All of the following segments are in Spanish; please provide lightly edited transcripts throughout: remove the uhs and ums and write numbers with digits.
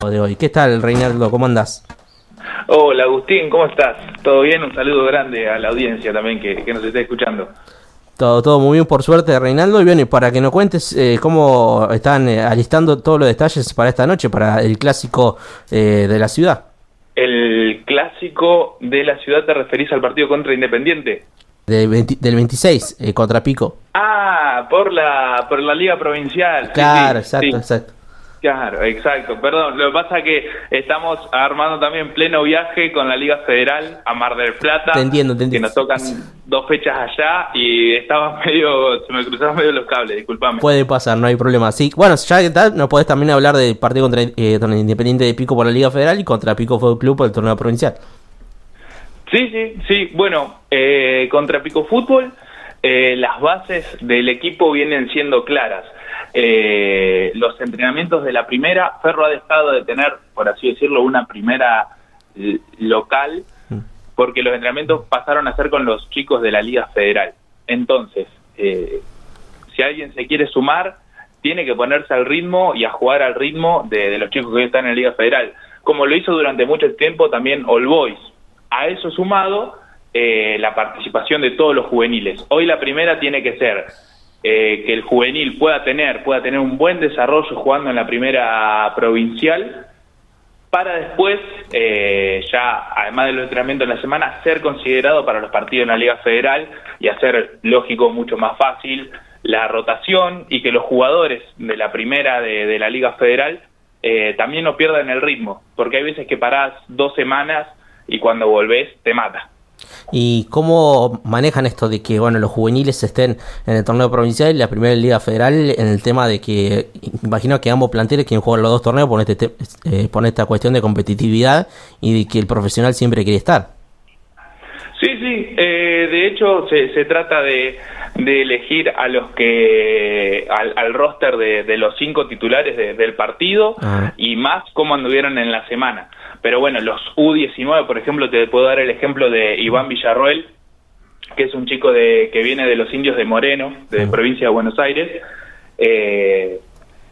De hoy. ¿Qué tal, Reinaldo? ¿Cómo andás? Hola Agustín, ¿cómo estás? ¿Todo bien? Un saludo grande a la audiencia también que nos está escuchando. Todo muy bien, por suerte, Reinaldo. Y bien, para que nos cuentes cómo están alistando todos los detalles para esta noche, para el clásico de la ciudad. ¿El clásico de la ciudad te referís al partido contra Independiente? Del 26, contra Pico. Ah, por la Liga Provincial. Claro, sí, exacto. Claro, exacto. Perdón, lo que pasa es que estamos armando también pleno viaje con la Liga Federal a Mar del Plata. Te entiendo. Que nos tocan 2 fechas allá y se me cruzaron medio los cables, disculpame. Puede pasar, no hay problema. Sí, bueno, ya que tal, nos podés también hablar del partido contra Independiente de Pico por la Liga Federal y contra Pico Fútbol Club por el torneo provincial. Sí. Bueno, contra Pico Fútbol, las bases del equipo vienen siendo claras. Los entrenamientos de la primera, Ferro ha dejado de tener, por así decirlo, una primera local, porque los entrenamientos pasaron a ser con los chicos de la Liga Federal. Entonces, si alguien se quiere sumar, tiene que ponerse al ritmo y a jugar al ritmo de los chicos que hoy están en la Liga Federal, como lo hizo durante mucho tiempo también All Boys. A eso sumado la participación de todos los juveniles. Hoy la primera tiene que ser que el juvenil pueda tener un buen desarrollo jugando en la primera provincial, para después, ya además de los entrenamientos en la semana, ser considerado para los partidos en la Liga Federal y hacer, lógico, mucho más fácil la rotación, y que los jugadores de la primera de la Liga Federal también no pierdan el ritmo, porque hay veces que parás 2 semanas y cuando volvés te mata. ¿Y cómo manejan esto de que los juveniles estén en el torneo provincial y la primera Liga Federal, en el tema de que imagino que ambos planteles quieren jugar los 2 torneos por esta cuestión de competitividad y de que el profesional siempre quiere estar? Sí, de hecho se trata de elegir a los que al roster de los 5 titulares del partido, y más cómo anduvieron en la semana. Pero bueno, los U19, por ejemplo, te puedo dar el ejemplo de Iván Villarroel, que es un chico que viene de los Indios de Moreno, de provincia de Buenos Aires. Él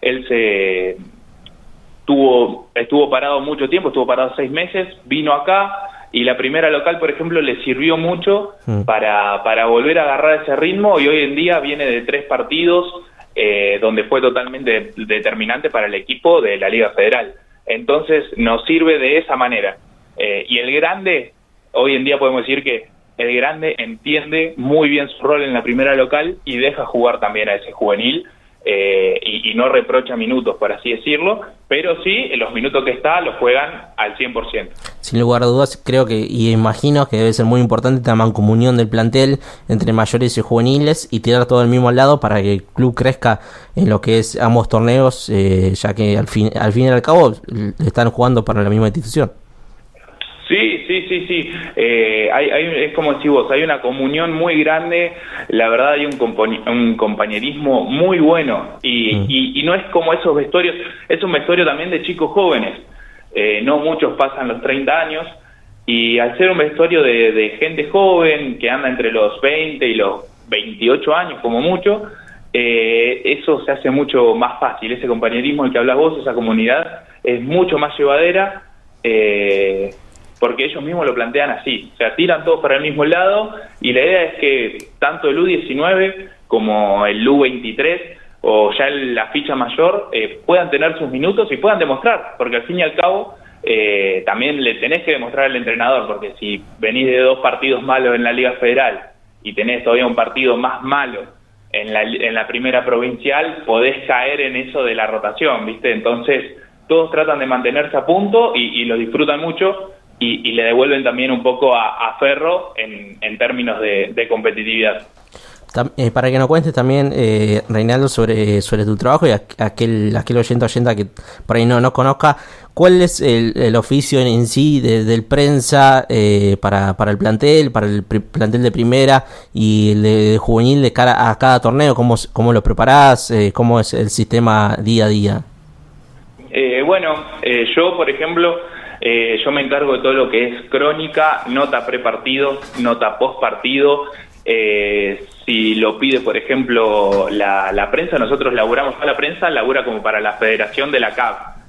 estuvo parado mucho tiempo, estuvo parado 6 meses, vino acá, y la primera local, por ejemplo, le sirvió mucho para volver a agarrar ese ritmo, y hoy en día viene de 3 partidos donde fue totalmente determinante para el equipo de la Liga Federal. Entonces nos sirve de esa manera. Y el grande, hoy en día podemos decir que el grande entiende muy bien su rol en la primera local y deja jugar también a ese juvenil, y no reprocha minutos, por así decirlo, pero sí, los minutos que está los juegan al 100%. Sin lugar a dudas, creo que, y imagino que debe ser muy importante la mancomunión del plantel entre mayores y juveniles, y tirar todo al mismo lado para que el club crezca en lo que es ambos torneos, ya que al fin y al cabo están jugando para la misma institución. Sí. Es como decís vos, hay una comunión muy grande, la verdad hay un compañerismo muy bueno, y no es como esos vestuarios, es un vestuario también de chicos jóvenes, no muchos pasan los 30 años, y al ser un vestuario de gente joven que anda entre los 20 y los 28 años como mucho, eso se hace mucho más fácil, ese compañerismo del que hablas vos, esa comunidad es mucho más llevadera, porque ellos mismos lo plantean así, o sea, tiran todos para el mismo lado, y la idea es que tanto el U19 como el U23 o ya la ficha mayor puedan tener sus minutos y puedan demostrar, porque al fin y al cabo también le tenés que demostrar al entrenador, porque si venís de 2 partidos malos en la Liga Federal y tenés todavía un partido más malo en la primera provincial, podés caer en eso de la rotación, ¿viste? Entonces todos tratan de mantenerse a punto y lo disfrutan mucho, y le devuelven también un poco a Ferro en términos de competitividad. Para que nos cuentes también, Reinaldo, sobre tu trabajo, y aquel oyente que por ahí no conozca, ¿cuál es el oficio en sí del prensa para el plantel, para el plantel de primera y el de juvenil de cara a cada torneo? ¿Cómo lo preparás? ¿Cómo es el sistema día a día? Yo, por ejemplo, yo me encargo de todo lo que es crónica, nota prepartido, nota postpartido. Si lo pide, por ejemplo, la prensa, nosotros laburamos, la prensa labura como para la federación de la CAF,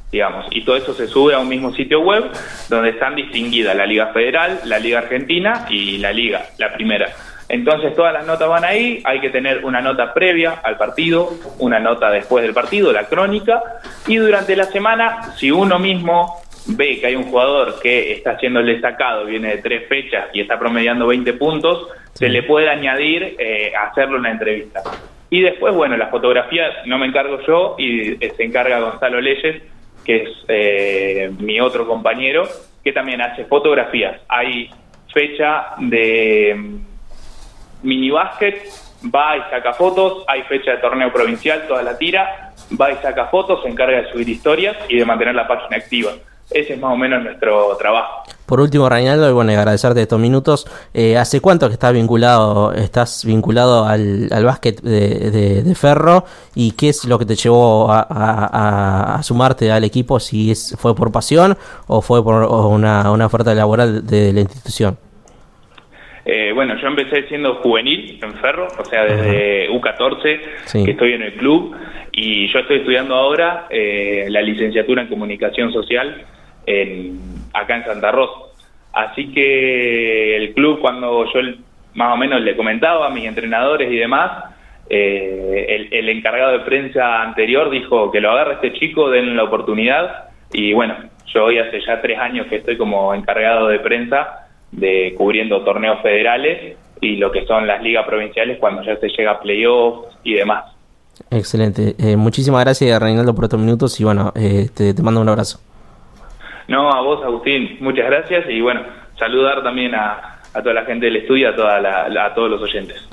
digamos, y todo eso se sube a un mismo sitio web donde están distinguidas la Liga Federal, la Liga Argentina y la Liga, la primera. Entonces todas las notas van ahí, hay que tener una nota previa al partido, una nota después del partido, la crónica, y durante la semana, si uno mismo ve que hay un jugador que está siendo el destacado, viene de 3 fechas y está promediando 20 puntos, se le puede añadir hacerle una entrevista. Y después, bueno, las fotografías no me encargo yo y se encarga Gonzalo Leyes, que es mi otro compañero, que también hace fotografías. Hay fecha de minibásquet, va y saca fotos, hay fecha de torneo provincial, toda la tira, va y saca fotos, se encarga de subir historias y de mantener la página activa. Ese es más o menos nuestro trabajo. Por último, Reinaldo, y bueno, agradecerte estos minutos. ¿Hace cuánto que estás vinculado al básquet de Ferro? ¿Y qué es lo que te llevó a sumarte al equipo? Si fue por pasión o fue por una oferta laboral de la institución. Bueno, yo empecé siendo juvenil en Ferro, o sea, desde U14, sí, que estoy en el club, y yo estoy estudiando ahora la licenciatura en Comunicación Social acá en Santa Rosa. Así que el club, cuando yo más o menos le comentaba a mis entrenadores y demás, el encargado de prensa anterior dijo que lo agarre este chico, denle la oportunidad, y bueno, yo hoy hace ya 3 años que estoy como encargado de prensa, cubriendo torneos federales y lo que son las ligas provinciales cuando ya se llega a playoffs y demás. Excelente. Muchísimas gracias, Reinaldo, por estos minutos y bueno, te mando un abrazo. No, a vos, Agustín, muchas gracias y bueno, saludar también a toda la gente del estudio, a todos los oyentes.